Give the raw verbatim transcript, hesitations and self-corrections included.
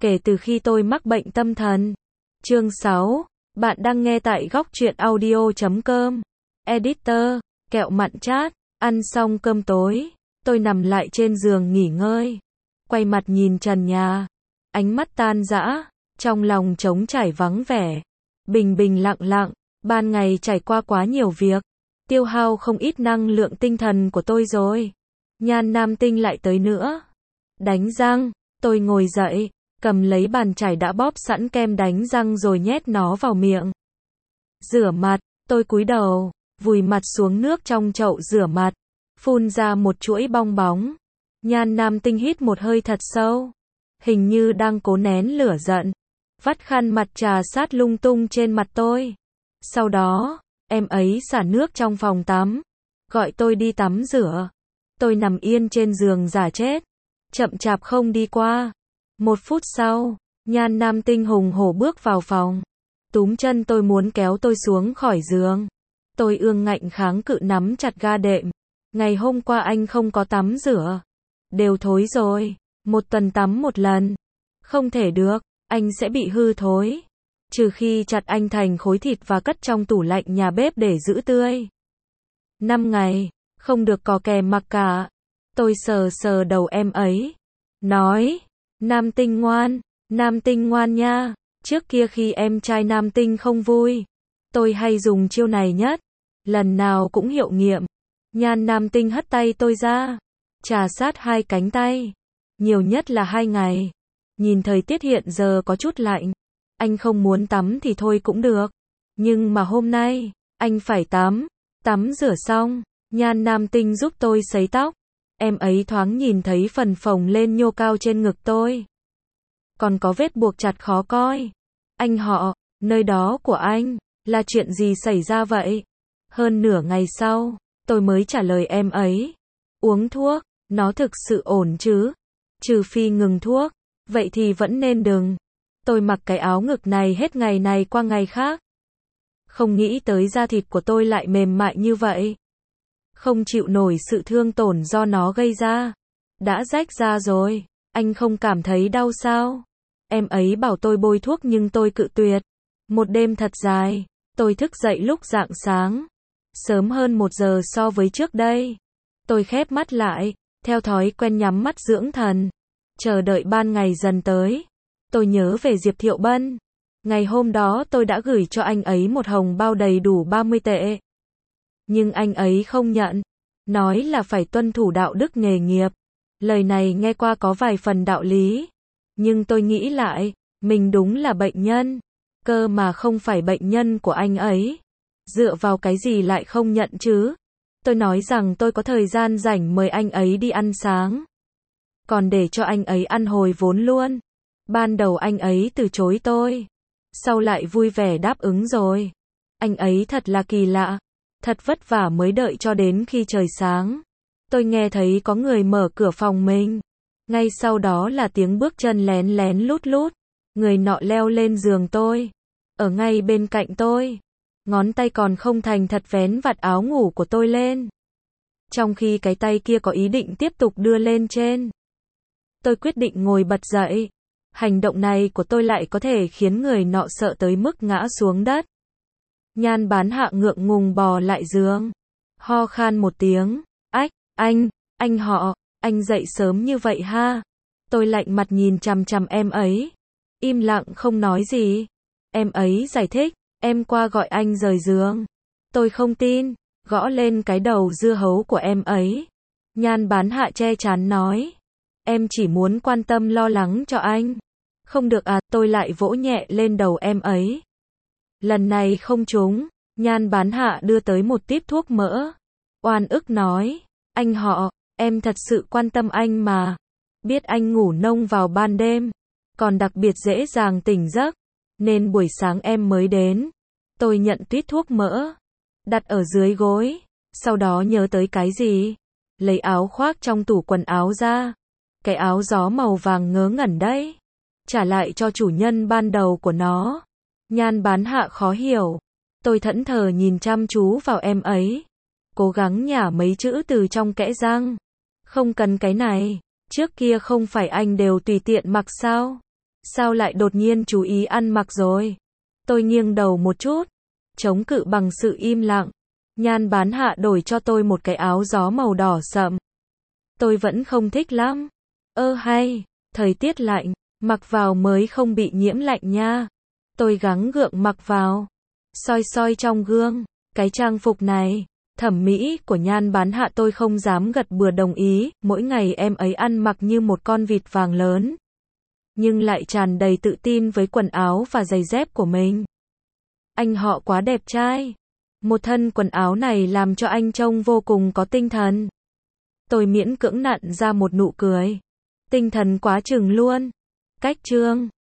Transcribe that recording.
kể từ khi tôi mắc bệnh tâm thần. Chương sáu. Bạn đang nghe tại góc truyện audio chấm com. Editor, kẹo mặn chát. Ăn xong cơm tối, tôi nằm lại trên giường nghỉ ngơi. Quay mặt nhìn trần nhà. Ánh mắt tan rã, trong lòng trống trải vắng vẻ. Bình bình lặng lặng, ban ngày trải qua quá nhiều việc. Tiêu hao không ít năng lượng tinh thần của tôi rồi. Nhan Nam Tinh lại tới nữa. Đánh răng, tôi ngồi dậy, cầm lấy bàn chải đã bóp sẵn kem đánh răng rồi nhét nó vào miệng. Rửa mặt, tôi cúi đầu, vùi mặt xuống nước trong chậu rửa mặt, phun ra một chuỗi bong bóng. Nhan Nam Tinh hít một hơi thật sâu, hình như đang cố nén lửa giận, vắt khăn mặt trà sát lung tung trên mặt tôi. Sau đó, em ấy xả nước trong phòng tắm, gọi tôi đi tắm rửa. Tôi nằm yên trên giường giả chết, chậm chạp không đi qua. Một phút sau, Nhan Nam Tinh hùng hổ bước vào phòng, túm chân tôi muốn kéo tôi xuống khỏi giường. Tôi ương ngạnh kháng cự nắm chặt ga đệm. Ngày hôm qua anh không có tắm rửa, đều thối rồi, một tuần tắm một lần. Không thể được, anh sẽ bị hư thối. Trừ khi chặt anh thành khối thịt và cất trong tủ lạnh nhà bếp để giữ tươi. Năm ngày, không được có kè mặc cả. Tôi sờ sờ đầu em ấy, nói, Nam Tinh ngoan, Nam Tinh ngoan nha. Trước kia khi em trai Nam Tinh không vui, tôi hay dùng chiêu này nhất, lần nào cũng hiệu nghiệm. Nhan Nam Tinh hất tay tôi ra, trà sát hai cánh tay, nhiều nhất là hai ngày. Nhìn thời tiết hiện giờ có chút lạnh, anh không muốn tắm thì thôi cũng được, nhưng mà hôm nay, anh phải tắm. Tắm rửa xong, Nhan Nam Tinh giúp tôi sấy tóc. Em ấy thoáng nhìn thấy phần phồng lên nhô cao trên ngực tôi, còn có vết buộc chặt khó coi. Anh họ, nơi đó của anh, là chuyện gì xảy ra vậy? Hơn nửa ngày sau, tôi mới trả lời em ấy. Uống thuốc, nó thực sự ổn chứ? Trừ phi ngừng thuốc, vậy thì vẫn nên đừng. Tôi mặc cái áo ngực này hết ngày này qua ngày khác. Không nghĩ tới da thịt của tôi lại mềm mại như vậy. Không chịu nổi sự thương tổn do nó gây ra. Đã rách ra rồi, anh không cảm thấy đau sao? Em ấy bảo tôi bôi thuốc nhưng tôi cự tuyệt. Một đêm thật dài, tôi thức dậy lúc rạng sáng, sớm hơn một giờ so với trước đây. Tôi khép mắt lại, theo thói quen nhắm mắt dưỡng thần, chờ đợi ban ngày dần tới. Tôi nhớ về Diệp Thiệu Bân. Ngày hôm đó tôi đã gửi cho anh ấy một hồng bao đầy đủ ba mươi tệ. Nhưng anh ấy không nhận, nói là phải tuân thủ đạo đức nghề nghiệp. Lời này nghe qua có vài phần đạo lý, nhưng tôi nghĩ lại, mình đúng là bệnh nhân, cơ mà không phải bệnh nhân của anh ấy. Dựa vào cái gì lại không nhận chứ? Tôi nói rằng tôi có thời gian rảnh mời anh ấy đi ăn sáng, còn để cho anh ấy ăn hồi vốn luôn. Ban đầu anh ấy từ chối tôi, sau lại vui vẻ đáp ứng rồi. Anh ấy thật là kỳ lạ, thật vất vả mới đợi cho đến khi trời sáng. Tôi nghe thấy có người mở cửa phòng mình. Ngay sau đó là tiếng bước chân lén lén lút lút. Người nọ leo lên giường tôi, ở ngay bên cạnh tôi. Ngón tay còn không thành thật vén vạt áo ngủ của tôi lên, trong khi cái tay kia có ý định tiếp tục đưa lên trên. Tôi quyết định ngồi bật dậy. Hành động này của tôi lại có thể khiến người nọ sợ tới mức ngã xuống đất. Nhan Bán Hạ ngượng ngùng bò lại giường, ho khan một tiếng. Ách, anh, anh họ, anh dậy sớm như vậy ha? Tôi lạnh mặt nhìn chằm chằm em ấy, im lặng không nói gì. Em ấy giải thích, em qua gọi anh rời giường. Tôi không tin, gõ lên cái đầu dưa hấu của em ấy. Nhan Bán Hạ che chắn nói, em chỉ muốn quan tâm lo lắng cho anh. Không được à? Tôi lại vỗ nhẹ lên đầu em ấy. Lần này không trúng. Nhan Bán Hạ đưa tới một típ thuốc mỡ, oan ức nói, anh họ, em thật sự quan tâm anh mà. Biết anh ngủ nông vào ban đêm, còn đặc biệt dễ dàng tỉnh giấc, nên buổi sáng em mới đến. Tôi nhận tuýt thuốc mỡ, đặt ở dưới gối, sau đó nhớ tới cái gì, lấy áo khoác trong tủ quần áo ra. Cái áo gió màu vàng ngớ ngẩn đấy, trả lại cho chủ nhân ban đầu của nó. Nhan Bán Hạ khó hiểu. Tôi thẫn thờ nhìn chăm chú vào em ấy, cố gắng nhả mấy chữ từ trong kẽ răng. Không cần cái này, trước kia không phải anh đều tùy tiện mặc sao? Sao lại đột nhiên chú ý ăn mặc rồi? Tôi nghiêng đầu một chút, chống cự bằng sự im lặng. Nhan bán hạ đổi cho tôi một cái áo gió màu đỏ sậm. Tôi vẫn không thích lắm. Ơ hay, thời tiết lạnh, mặc vào mới không bị nhiễm lạnh nha. Tôi gắng gượng mặc vào. Soi soi trong gương, cái trang phục này, thẩm mỹ của Nhan bán hạ tôi không dám gật bừa đồng ý, mỗi ngày em ấy ăn mặc như một con vịt vàng lớn. Nhưng lại tràn đầy tự tin với quần áo và giày dép của mình. Anh họ quá đẹp trai. Một thân quần áo này làm cho anh trông vô cùng có tinh thần. Tôi miễn cưỡng nặn ra một nụ cười. Tinh thần quá chừng luôn. Cách chương